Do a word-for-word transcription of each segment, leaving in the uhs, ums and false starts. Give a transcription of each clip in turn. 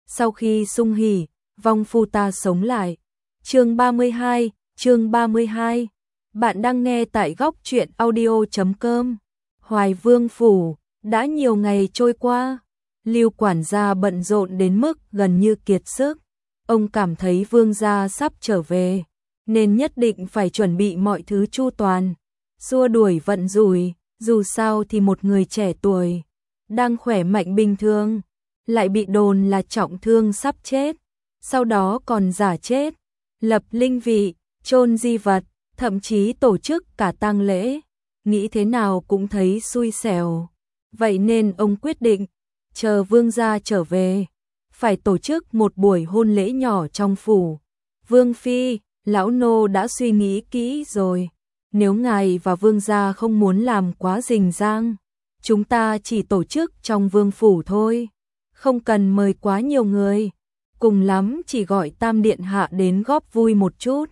sau khi sung hỉ, vong phu ta sống lại. Chương ba mươi hai, chương ba mươi hai. Bạn đang nghe tại góc truyện audio chấm com. Hoài Vương phủ, đã nhiều ngày trôi qua, Lưu quản gia bận rộn đến mức gần như kiệt sức. Ông cảm thấy vương gia sắp trở về, nên nhất định phải chuẩn bị mọi thứ chu toàn, xua đuổi vận rủi, dù sao thì một người trẻ tuổi, đang khỏe mạnh bình thường, lại bị đồn là trọng thương sắp chết, sau đó còn giả chết, lập linh vị, chôn di vật, thậm chí tổ chức cả tang lễ, nghĩ thế nào cũng thấy xui xẻo. Vậy nên ông quyết định, chờ vương gia trở về, phải tổ chức một buổi hôn lễ nhỏ trong phủ. Vương phi, lão nô đã suy nghĩ kỹ rồi, nếu ngài và vương gia không muốn làm quá rình rang, chúng ta chỉ tổ chức trong vương phủ thôi, không cần mời quá nhiều người, cùng lắm chỉ gọi tam điện hạ đến góp vui một chút.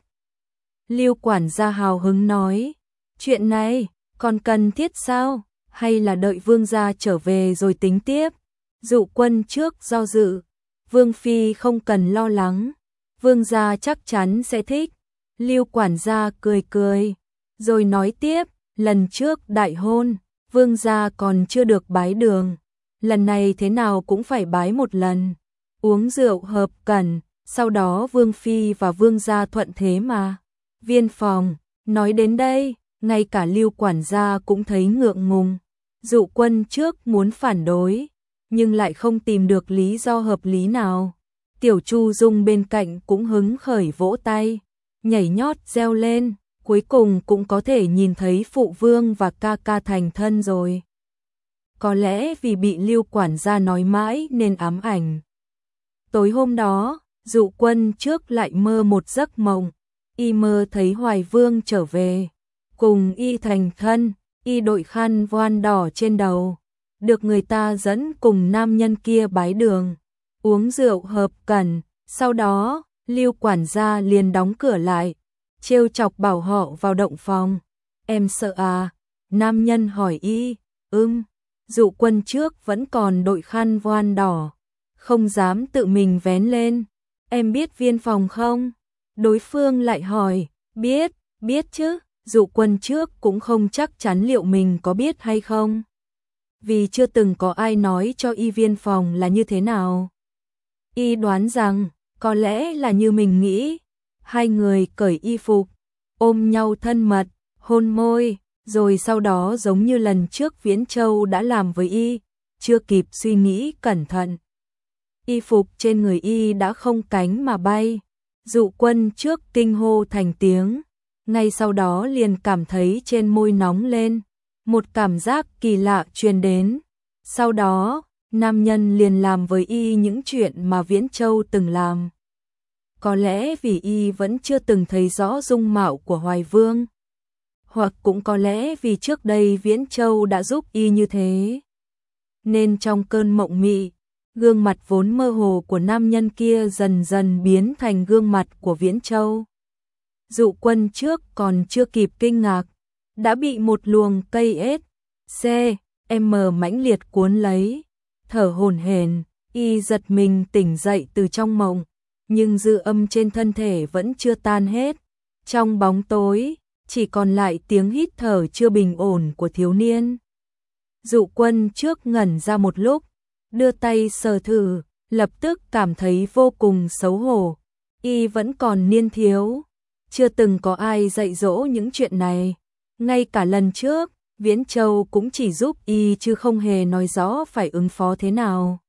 Lưu quản gia hào hứng nói, chuyện này còn cần thiết sao, hay là đợi vương gia trở về rồi tính tiếp. Dụ Quân trước do dự, vương phi không cần lo lắng, vương gia chắc chắn sẽ thích. Lưu quản gia cười cười, rồi nói tiếp, lần trước đại hôn, vương gia còn chưa được bái đường, lần này thế nào cũng phải bái một lần, uống rượu hợp cẩn, sau đó vương phi và vương gia thuận thế mà. Viên phòng, nói đến đây, ngay cả Lưu quản gia cũng thấy ngượng ngùng. Dụ Quân trước muốn phản đối, nhưng lại không tìm được lý do hợp lý nào. Tiểu Chu Dung bên cạnh cũng hứng khởi vỗ tay, nhảy nhót reo lên, cuối cùng cũng có thể nhìn thấy phụ vương và ca ca thành thân rồi. Có lẽ vì bị Lưu quản gia nói mãi nên ám ảnh. Tối hôm đó, Dụ Quân trước lại mơ một giấc mộng, y mơ thấy Hoài Vương trở về, cùng y thành thân, y đội khăn voan đỏ trên đầu, được người ta dẫn cùng nam nhân kia bái đường, uống rượu hợp cẩn, sau đó, Lưu quản gia liền đóng cửa lại, trêu chọc bảo họ vào động phòng. Em sợ à? Nam nhân hỏi y, ưm, Dụ Quân trước vẫn còn đội khăn voan đỏ, không dám tự mình vén lên. Em biết Viên phòng không? Đối phương lại hỏi, biết, biết chứ. Dụ Quân trước cũng không chắc chắn liệu mình có biết hay không, vì chưa từng có ai nói cho y Viên phòng là như thế nào. Y đoán rằng, có lẽ là như mình nghĩ. Hai người cởi y phục, ôm nhau thân mật, hôn môi, rồi sau đó giống như lần trước Viễn Châu đã làm với y, chưa kịp suy nghĩ cẩn thận, y phục trên người y đã không cánh mà bay. Dụ Quân trước kinh hô thành tiếng, ngay sau đó liền cảm thấy trên môi nóng lên, một cảm giác kỳ lạ truyền đến. Sau đó, nam nhân liền làm với y những chuyện mà Viễn Châu từng làm. Có lẽ vì y vẫn chưa từng thấy rõ dung mạo của Hoài Vương, hoặc cũng có lẽ vì trước đây Viễn Châu đã giúp y như thế, nên trong cơn mộng mị, gương mặt vốn mơ hồ của nam nhân kia dần dần biến thành gương mặt của Viễn Châu. Dụ Quân trước còn chưa kịp kinh ngạc, đã bị một luồng cây ết, C, M mãnh liệt cuốn lấy, thở hổn hển, y giật mình tỉnh dậy từ trong mộng, nhưng dư âm trên thân thể vẫn chưa tan hết. Trong bóng tối, chỉ còn lại tiếng hít thở chưa bình ổn của thiếu niên. Dụ Quân trước ngẩn ra một lúc, đưa tay sờ thử, lập tức cảm thấy vô cùng xấu hổ. Y vẫn còn niên thiếu, chưa từng có ai dạy dỗ những chuyện này. Ngay cả lần trước, Viễn Châu cũng chỉ giúp y chứ không hề nói rõ phải ứng phó thế nào.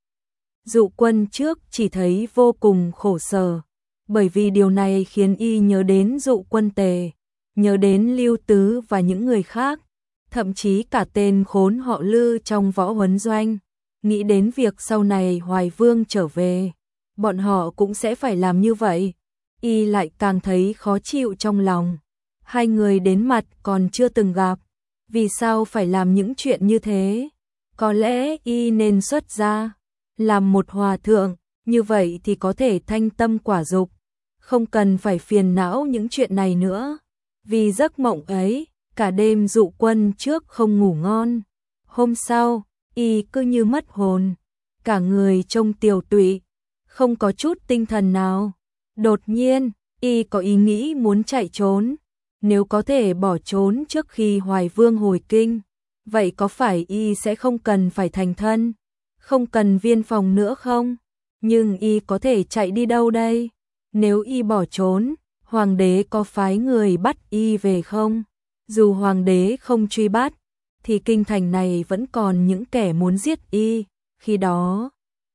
Dụ Quân trước chỉ thấy vô cùng khổ sở, bởi vì điều này khiến y nhớ đến Dụ Quân Tề, nhớ đến Lưu Tứ và những người khác, thậm chí cả tên khốn họ Lư trong võ huấn doanh. Nghĩ đến việc sau này Hoài Vương trở về, bọn họ cũng sẽ phải làm như vậy, y lại càng thấy khó chịu trong lòng. Hai người đến mặt còn chưa từng gặp, vì sao phải làm những chuyện như thế? Có lẽ y nên xuất gia, làm một hòa thượng, như vậy thì có thể thanh tâm quả dục, không cần phải phiền não những chuyện này nữa. Vì giấc mộng ấy, cả đêm Dụ Quân trước không ngủ ngon. Hôm sau, y cứ như mất hồn, cả người trông tiều tụy, không có chút tinh thần nào. Đột nhiên, y có ý nghĩ muốn chạy trốn. Nếu có thể bỏ trốn trước khi Hoài Vương hồi kinh, vậy có phải y sẽ không cần phải thành thân, không cần viên phòng nữa không? Nhưng y có thể chạy đi đâu đây? Nếu y bỏ trốn, hoàng đế có phái người bắt y về không? Dù hoàng đế không truy bắt, thì kinh thành này vẫn còn những kẻ muốn giết y. Khi đó,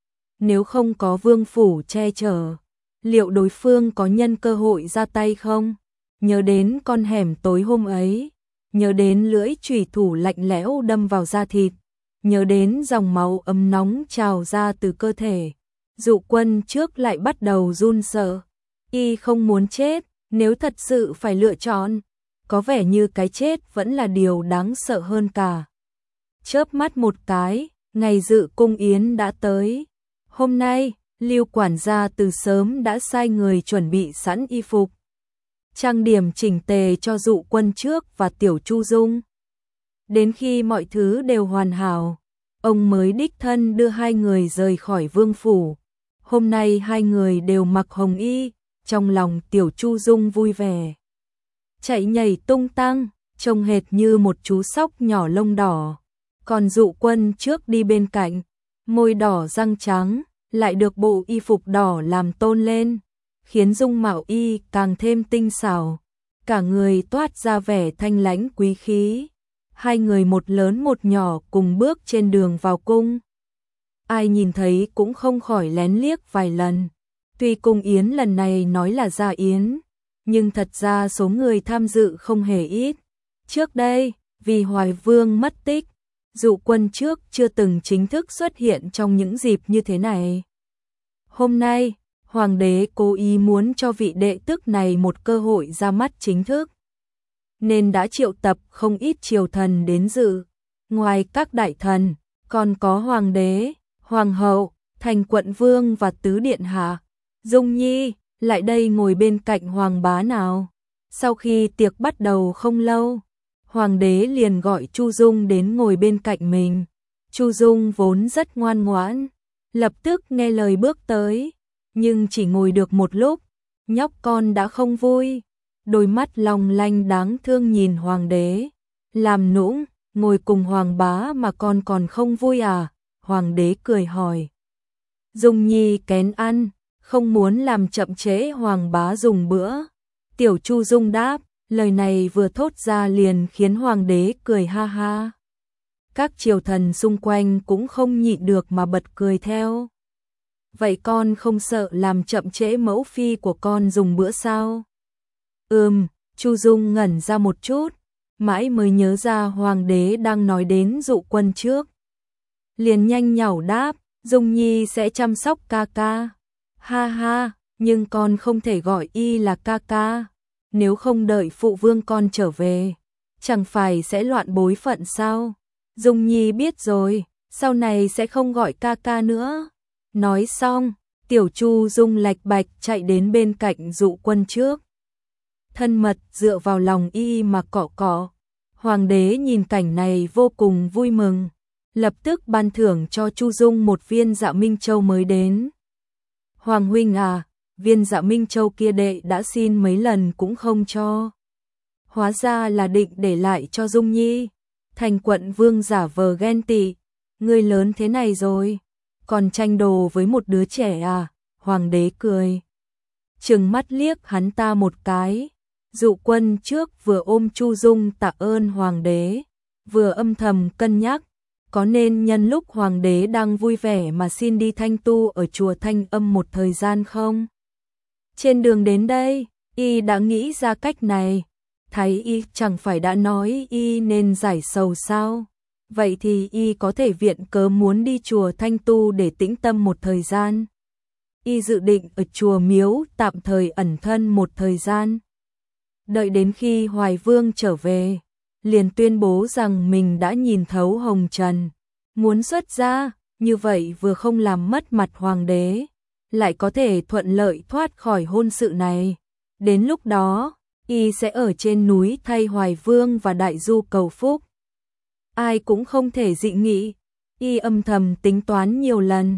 nếu không có vương phủ che chở, liệu đối phương có nhân cơ hội ra tay không? Nhớ đến con hẻm tối hôm ấy, nhớ đến lưỡi chủy thủ lạnh lẽo đâm vào da thịt, nhớ đến dòng máu ấm nóng trào ra từ cơ thể. Dụ Quân trước lại bắt đầu run sợ. Y không muốn chết, nếu thật sự phải lựa chọn, có vẻ như cái chết vẫn là điều đáng sợ hơn cả. Chớp mắt một cái, ngày dự cung yến đã tới. Hôm nay, Lưu quản gia từ sớm đã sai người chuẩn bị sẵn y phục, trang điểm chỉnh tề cho Dụ Quân trước và Tiểu Chu Dung. Đến khi mọi thứ đều hoàn hảo, ông mới đích thân đưa hai người rời khỏi vương phủ. Hôm nay hai người đều mặc hồng y, trong lòng Tiểu Chu Dung vui vẻ, chạy nhảy tung tăng, trông hệt như một chú sóc nhỏ lông đỏ. Còn Dụ Quân trước đi bên cạnh, môi đỏ răng trắng, lại được bộ y phục đỏ làm tôn lên, khiến dung mạo y càng thêm tinh xảo, cả người toát ra vẻ thanh lãnh quý khí. Hai người một lớn một nhỏ cùng bước trên đường vào cung. Ai nhìn thấy cũng không khỏi lén liếc vài lần. Tuy cung yến lần này nói là gia yến, nhưng thật ra số người tham dự không hề ít. Trước đây, vì Hoài Vương mất tích, Dụ Quân trước chưa từng chính thức xuất hiện trong những dịp như thế này. Hôm nay, hoàng đế cố ý muốn cho vị đệ tước này một cơ hội ra mắt chính thức, nên đã triệu tập không ít triều thần đến dự. Ngoài các đại thần, còn có hoàng đế, hoàng hậu, thành quận vương và tứ điện hạ. Dung Nhi, lại đây ngồi bên cạnh hoàng bá nào. Sau khi tiệc bắt đầu không lâu, hoàng đế liền gọi Chu Dung đến ngồi bên cạnh mình. Chu Dung vốn rất ngoan ngoãn, lập tức nghe lời bước tới, nhưng chỉ ngồi được một lúc, nhóc con đã không vui, đôi mắt long lanh đáng thương nhìn hoàng đế, làm nũng, ngồi cùng hoàng bá mà con còn không vui à? Hoàng đế cười hỏi. Dung Nhi kén ăn, không muốn làm chậm trễ hoàng bá dùng bữa. Tiểu Chu Dung đáp, lời này vừa thốt ra liền khiến hoàng đế cười ha ha. Các triều thần xung quanh cũng không nhịn được mà bật cười theo. Vậy con không sợ làm chậm trễ mẫu phi của con dùng bữa sao? Ừm, Chu Dung ngẩn ra một chút, mãi mới nhớ ra hoàng đế đang nói đến Dụ Quân trước. Liền nhanh nhảu đáp, Dung Nhi sẽ chăm sóc ca ca. Ha ha, nhưng con không thể gọi y là ca ca. Nếu không đợi phụ vương con trở về, chẳng phải sẽ loạn bối phận sao? Dung Nhi biết rồi, sau này sẽ không gọi ca ca nữa. Nói xong, Tiểu Chu Dung lạch bạch chạy đến bên cạnh Dụ Quân trước, thân mật dựa vào lòng y mà cọ cọ. Hoàng đế nhìn cảnh này vô cùng vui mừng, lập tức ban thưởng cho Chu Dung một viên Dạ Minh Châu mới đến. Hoàng huynh à, viên Dạ Minh Châu kia đệ đã xin mấy lần cũng không cho. Hóa ra là định để lại cho Dung Nhi. Thành quận vương giả vờ ghen tị, ngươi lớn thế này rồi, còn tranh đồ với một đứa trẻ à? Hoàng đế cười, trừng mắt liếc hắn ta một cái. Dụ Quân trước vừa ôm Chu Dung tạ ơn hoàng đế, vừa âm thầm cân nhắc, có nên nhân lúc hoàng đế đang vui vẻ mà xin đi thanh tu ở chùa Thanh Âm một thời gian không? Trên đường đến đây, y đã nghĩ ra cách này. Thái y chẳng phải đã nói y nên giải sầu sao? Vậy thì y có thể viện cớ muốn đi chùa Thanh Tu để tĩnh tâm một thời gian. Y dự định ở chùa miếu tạm thời ẩn thân một thời gian. Đợi đến khi Hoài Vương trở về, liền tuyên bố rằng mình đã nhìn thấu hồng trần, muốn xuất gia, như vậy vừa không làm mất mặt hoàng đế, lại có thể thuận lợi thoát khỏi hôn sự này. Đến lúc đó, y sẽ ở trên núi thay Hoài Vương và Đại Du cầu phúc. Ai cũng không thể dị nghị, y âm thầm tính toán nhiều lần,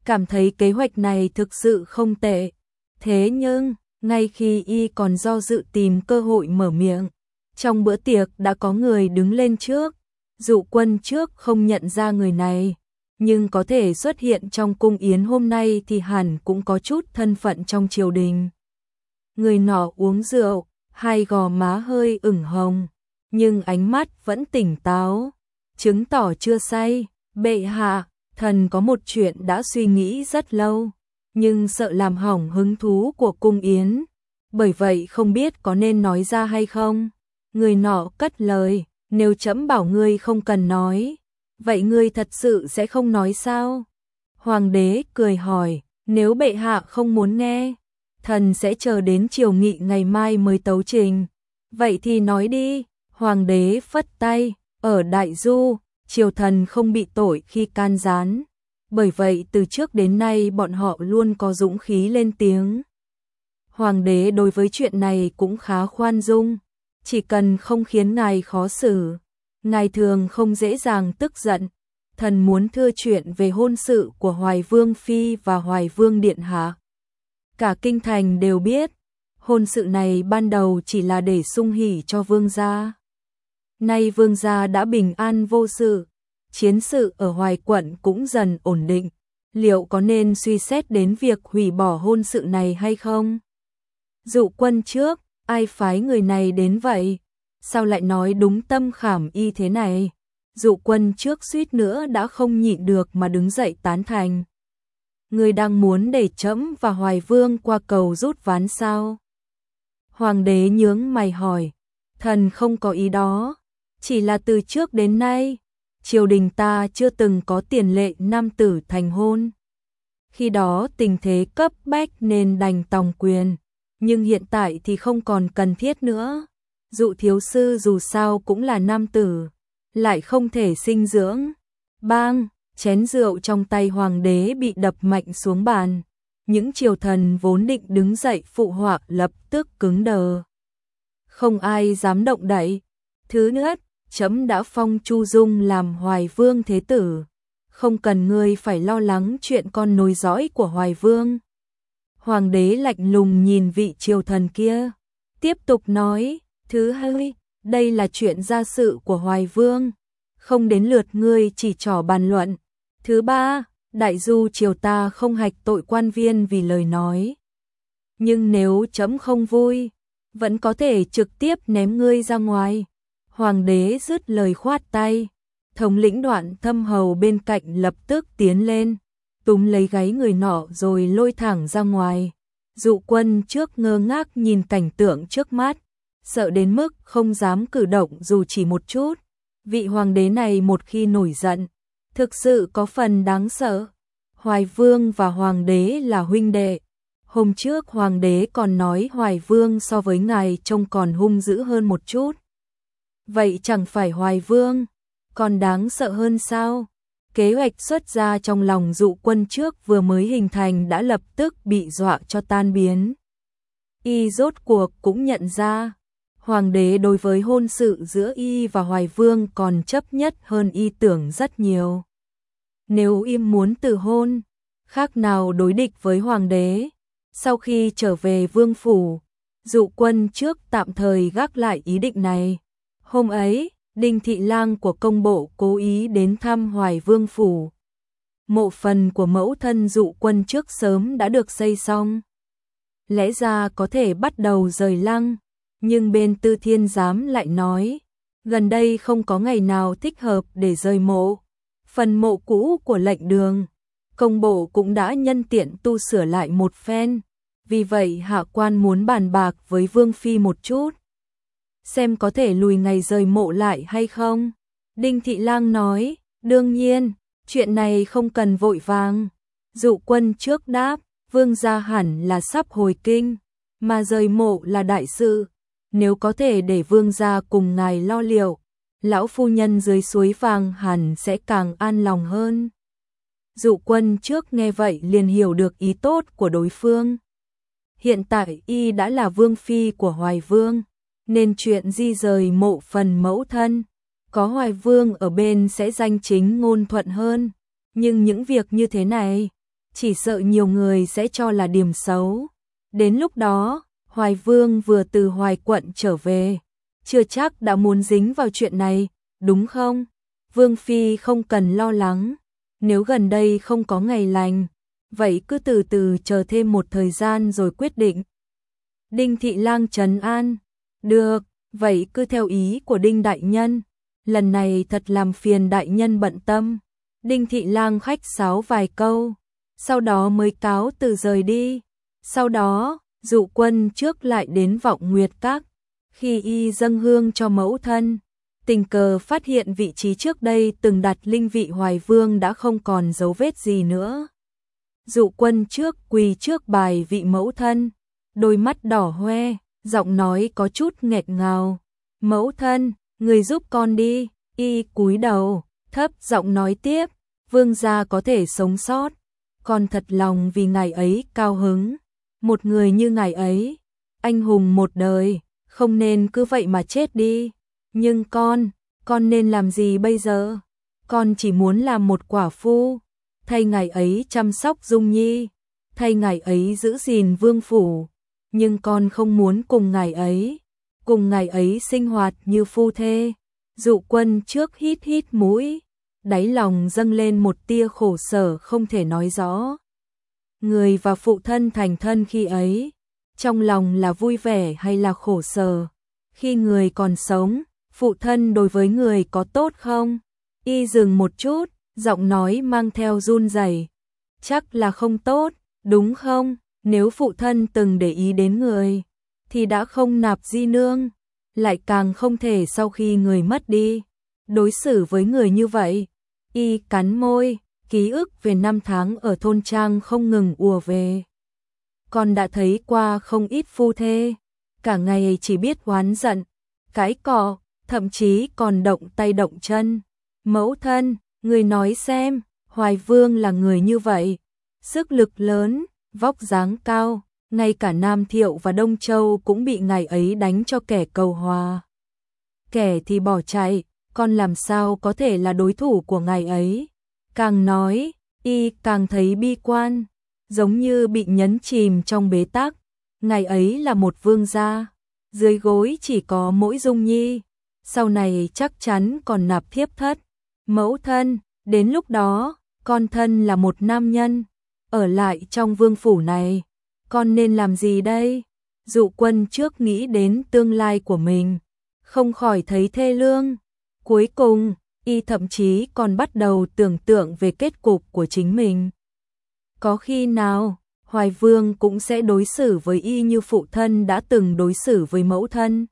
cảm thấy kế hoạch này thực sự không tệ. Thế nhưng, ngay khi y còn do dự tìm cơ hội mở miệng, trong bữa tiệc đã có người đứng lên trước. Dụ Quân trước không nhận ra người này, nhưng có thể xuất hiện trong cung yến hôm nay thì hẳn cũng có chút thân phận trong triều đình. Người nọ uống rượu, hai gò má hơi ửng hồng, nhưng ánh mắt vẫn tỉnh táo, chứng tỏ chưa say. Bệ hạ, thần có một chuyện đã suy nghĩ rất lâu, nhưng sợ làm hỏng hứng thú của cung yến, bởi vậy không biết có nên nói ra hay không. Người nọ cất lời, nếu trẫm bảo ngươi không cần nói, vậy ngươi thật sự sẽ không nói sao? Hoàng đế cười hỏi, nếu bệ hạ không muốn nghe, thần sẽ chờ đến triều nghị ngày mai mới tấu trình. Vậy thì nói đi. Hoàng đế phất tay, ở Đại Du, triều thần không bị tội khi can gián, bởi vậy từ trước đến nay bọn họ luôn có dũng khí lên tiếng. Hoàng đế đối với chuyện này cũng khá khoan dung, chỉ cần không khiến ngài khó xử, ngài thường không dễ dàng tức giận. Thần muốn thưa chuyện về hôn sự của Hoài Vương Phi và Hoài Vương Điện Hạ. Cả kinh thành đều biết, hôn sự này ban đầu chỉ là để sung hỉ cho vương gia. Nay vương gia đã bình an vô sự, chiến sự ở Hoài quận cũng dần ổn định, liệu có nên suy xét đến việc hủy bỏ hôn sự này hay không? Dụ Quân trước, ai phái người này đến vậy? Sao lại nói đúng tâm khảm y thế này? Dụ Quân trước suýt nữa đã không nhịn được mà đứng dậy tán thành. Người đang muốn để trẫm và Hoài Vương qua cầu rút ván sao? Hoàng đế nhướng mày hỏi, thần không có ý đó, chỉ là từ trước đến nay, triều đình ta chưa từng có tiền lệ nam tử thành hôn. Khi đó tình thế cấp bách nên đành tòng quyền, nhưng hiện tại thì không còn cần thiết nữa. Dụ thiếu sư dù sao cũng là nam tử, lại không thể sinh dưỡng. Bang, chén rượu trong tay hoàng đế bị đập mạnh xuống bàn. Những triều thần vốn định đứng dậy phụ họa lập tức cứng đờ. Không ai dám động đậy. Thứ nhất, trẫm đã phong Chu Dung làm Hoài Vương thế tử, không cần ngươi phải lo lắng chuyện con nối dõi của Hoài Vương. Hoàng đế lạnh lùng nhìn vị triều thần kia, tiếp tục nói, thứ hai, đây là chuyện gia sự của Hoài Vương, không đến lượt ngươi chỉ trỏ bàn luận. Thứ ba, Đại Du triều ta không hạch tội quan viên vì lời nói. Nhưng nếu trẫm không vui, vẫn có thể trực tiếp ném ngươi ra ngoài. Hoàng đế dứt lời khoát tay, thống lĩnh Đoạn Thâm hầu bên cạnh lập tức tiến lên, túm lấy gáy người nọ rồi lôi thẳng ra ngoài. Dụ Quân trước ngơ ngác nhìn cảnh tượng trước mắt, sợ đến mức không dám cử động dù chỉ một chút. Vị hoàng đế này một khi nổi giận, thực sự có phần đáng sợ. Hoài Vương và hoàng đế là huynh đệ. Hôm trước hoàng đế còn nói Hoài Vương so với ngài trông còn hung dữ hơn một chút. Vậy chẳng phải Hoài Vương còn đáng sợ hơn sao? Kế hoạch xuất ra trong lòng Dụ Quân trước vừa mới hình thành đã lập tức bị dọa cho tan biến. Y rốt cuộc cũng nhận ra, hoàng đế đối với hôn sự giữa y và Hoài Vương còn chấp nhất hơn y tưởng rất nhiều. Nếu y muốn từ hôn, khác nào đối địch với hoàng đế. Sau khi trở về vương phủ, Dụ Quân trước tạm thời gác lại ý định này. Hôm ấy, Đinh Thị Lang của công bộ cố ý đến thăm Hoài Vương phủ. Mộ phần của mẫu thân Dụ Quân trước sớm đã được xây xong. Lẽ ra có thể bắt đầu rời lăng, nhưng bên Tư Thiên Giám lại nói, gần đây không có ngày nào thích hợp để rời mộ. Phần mộ cũ của lệnh đường, công bộ cũng đã nhân tiện tu sửa lại một phen, vì vậy hạ quan muốn bàn bạc với Vương Phi một chút, xem có thể lùi ngày rời mộ lại hay không. Đinh Thị Lang nói, đương nhiên, chuyện này không cần vội vàng. Dụ Quân trước đáp, Vương gia hẳn là sắp hồi kinh, mà rời mộ là đại sự, nếu có thể để Vương gia cùng ngài lo liệu, lão phu nhân dưới suối vàng hẳn sẽ càng an lòng hơn. Dụ Quân trước nghe vậy liền hiểu được ý tốt của đối phương. Hiện tại y đã là vương phi của Hoài Vương, nên chuyện di rời mộ phần mẫu thân, có Hoài Vương ở bên sẽ danh chính ngôn thuận hơn. Nhưng những việc như thế này, chỉ sợ nhiều người sẽ cho là điểm xấu. Đến lúc đó, Hoài Vương vừa từ Hoài quận trở về, chưa chắc đã muốn dính vào chuyện này, đúng không? Vương Phi không cần lo lắng, nếu gần đây không có ngày lành, vậy cứ từ từ chờ thêm một thời gian rồi quyết định. Đinh Thị Lang trấn an, được, vậy cứ theo ý của Đinh đại nhân, lần này thật làm phiền đại nhân bận tâm. Đinh Thị Lang khách sáo vài câu, sau đó mới cáo từ rời đi. Sau đó, Dụ Quân trước lại đến Vọng Nguyệt Các, khi y dâng hương cho mẫu thân, tình cờ phát hiện vị trí trước đây từng đặt linh vị Hoài Vương đã không còn dấu vết gì nữa. Dụ Quân trước quỳ trước bài vị mẫu thân, đôi mắt đỏ hoe, giọng nói có chút nghẹt ngào. Mẫu thân, người giúp con đi. Y cúi đầu, thấp giọng nói tiếp, vương gia có thể sống sót, con thật lòng vì ngài ấy cao hứng. Một người như ngài ấy, anh hùng một đời, không nên cứ vậy mà chết đi. Nhưng con, con nên làm gì bây giờ? Con chỉ muốn làm một quả phu, thay ngài ấy chăm sóc Dung Nhi, thay ngài ấy giữ gìn vương phủ, nhưng con không muốn cùng ngài ấy, cùng ngài ấy sinh hoạt như phu thê. Dụ Quân trước hít hít mũi, đáy lòng dâng lên một tia khổ sở không thể nói rõ. Người và phụ thân thành thân khi ấy, trong lòng là vui vẻ hay là khổ sở? Khi người còn sống, phụ thân đối với người có tốt không? Y dừng một chút, giọng nói mang theo run rẩy. Chắc là không tốt, đúng không? Nếu phụ thân từng để ý đến người, thì đã không nạp di nương, lại càng không thể sau khi người mất đi, đối xử với người như vậy. Y cắn môi, ký ức về năm tháng ở thôn trang không ngừng ùa về. Con đã thấy qua không ít phu thê, cả ngày chỉ biết oán giận, cãi cọ, thậm chí còn động tay động chân. Mẫu thân, người nói xem, Hoài Vương là người như vậy, sức lực lớn, vóc dáng cao, ngay cả Nam Thiệu và Đông Châu cũng bị ngài ấy đánh cho kẻ cầu hòa. Kẻ thì bỏ chạy, con làm sao có thể là đối thủ của ngài ấy? Càng nói, y càng thấy bi quan, giống như bị nhấn chìm trong bế tắc. Ngài ấy là một vương gia, dưới gối chỉ có mỗi Dung Nhi, sau này chắc chắn còn nạp thiếp thất. Mẫu thân, đến lúc đó, con thân là một nam nhân, ở lại trong vương phủ này, con nên làm gì đây? Dụ Quân trước nghĩ đến tương lai của mình, không khỏi thấy thê lương. Cuối cùng, y thậm chí còn bắt đầu tưởng tượng về kết cục của chính mình. Có khi nào, Hoài Vương cũng sẽ đối xử với y như phụ thân đã từng đối xử với mẫu thân?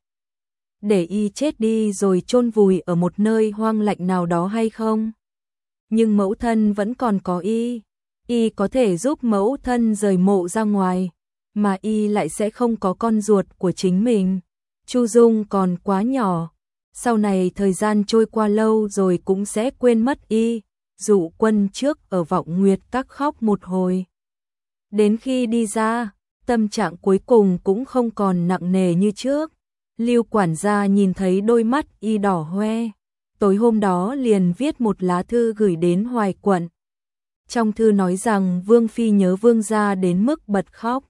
Để y chết đi rồi chôn vùi ở một nơi hoang lạnh nào đó hay không? Nhưng mẫu thân vẫn còn có y, y có thể giúp mẫu thân rời mộ ra ngoài, mà y lại sẽ không có con ruột của chính mình. Chu Dung còn quá nhỏ, sau này thời gian trôi qua lâu rồi cũng sẽ quên mất y. Dụ Quân trước ở Vọng Nguyệt Các khóc một hồi. Đến khi đi ra, tâm trạng cuối cùng cũng không còn nặng nề như trước. Lưu quản gia nhìn thấy đôi mắt y đỏ hoe, tối hôm đó liền viết một lá thư gửi đến Hoài quận. Trong thư nói rằng Vương Phi nhớ Vương gia đến mức bật khóc.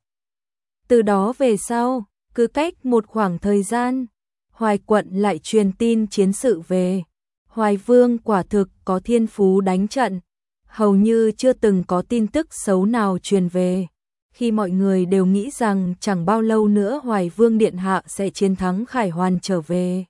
Từ đó về sau, cứ cách một khoảng thời gian, Hoài quận lại truyền tin chiến sự về. Hoài Vương quả thực có thiên phú đánh trận, hầu như chưa từng có tin tức xấu nào truyền về. Khi mọi người đều nghĩ rằng chẳng bao lâu nữa Hoài Vương Điện Hạ sẽ chiến thắng khải hoàn trở về,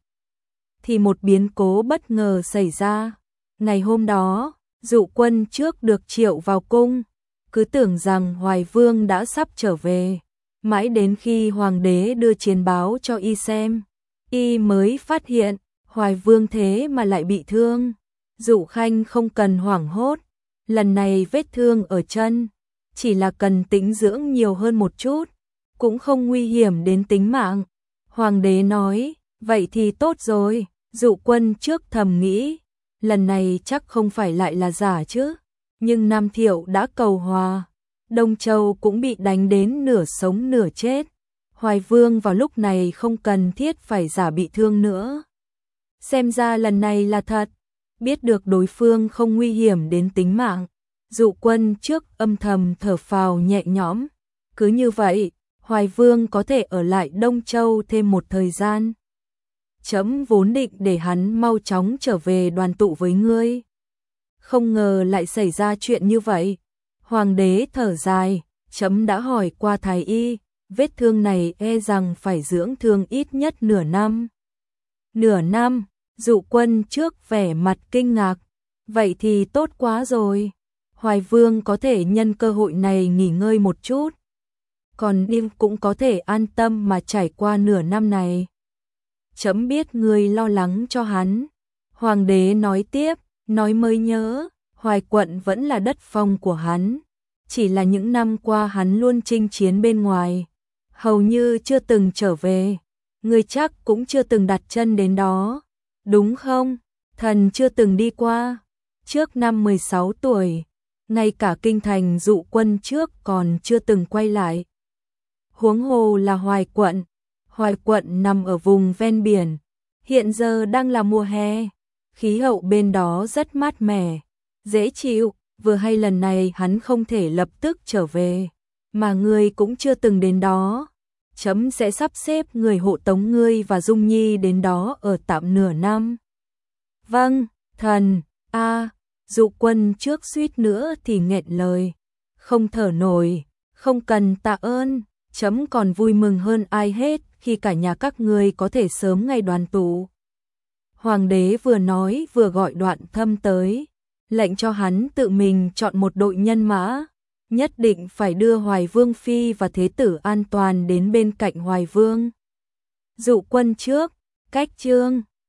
thì một biến cố bất ngờ xảy ra. Ngày hôm đó, Dụ Quân trước được triệu vào cung, cứ tưởng rằng Hoài Vương đã sắp trở về. Mãi đến khi Hoàng đế đưa chiến báo cho y xem, y mới phát hiện Hoài Vương thế mà lại bị thương. Dụ Khanh không cần hoảng hốt, lần này vết thương ở chân, chỉ là cần tĩnh dưỡng nhiều hơn một chút, cũng không nguy hiểm đến tính mạng. Hoàng đế nói, vậy thì tốt rồi. Dụ Quân trước thầm nghĩ, lần này chắc không phải lại là giả chứ. Nhưng Nam Thiệu đã cầu hòa, Đông Châu cũng bị đánh đến nửa sống nửa chết. Hoài Vương vào lúc này không cần thiết phải giả bị thương nữa. Xem ra lần này là thật, biết được đối phương không nguy hiểm đến tính mạng, Dụ Quân trước âm thầm thở phào nhẹ nhõm, cứ như vậy, Hoài Vương có thể ở lại Đông Châu thêm một thời gian. Trẫm vốn định để hắn mau chóng trở về đoàn tụ với ngươi. Không ngờ lại xảy ra chuyện như vậy. Hoàng đế thở dài, trẫm đã hỏi qua thái y, vết thương này e rằng phải dưỡng thương ít nhất nửa năm. Nửa năm, Dụ Quân trước vẻ mặt kinh ngạc, vậy thì tốt quá rồi. Hoài Vương có thể nhân cơ hội này nghỉ ngơi một chút. Còn Điềm cũng có thể an tâm mà trải qua nửa năm này. Trẫm biết ngươi lo lắng cho hắn. Hoàng đế nói tiếp, nói mới nhớ, Hoài quận vẫn là đất phong của hắn. Chỉ là những năm qua hắn luôn chinh chiến bên ngoài, hầu như chưa từng trở về. Ngươi chắc cũng chưa từng đặt chân đến đó, đúng không? Thần chưa từng đi qua. Trước năm mười sáu tuổi, ngay cả kinh thành Dụ Quân trước còn chưa từng quay lại. Huống hồ là Hoài quận. Hoài quận nằm ở vùng ven biển, hiện giờ đang là mùa hè, khí hậu bên đó rất mát mẻ, dễ chịu, vừa hay lần này hắn không thể lập tức trở về, mà ngươi cũng chưa từng đến đó. Trẫm sẽ sắp xếp người hộ tống ngươi và Dung Nhi đến đó ở tạm nửa năm. Vâng, thần. A, Dụ Quân trước suýt nữa thì nghẹn lời, không thở nổi, không cần tạ ơn, trẫm còn vui mừng hơn ai hết khi cả nhà các ngươi có thể sớm ngày đoàn tụ. Hoàng đế vừa nói vừa gọi Đoạn Thâm tới, lệnh cho hắn tự mình chọn một đội nhân mã, nhất định phải đưa Hoài Vương phi và thế tử an toàn đến bên cạnh Hoài Vương. Dụ Quân trước, cách chương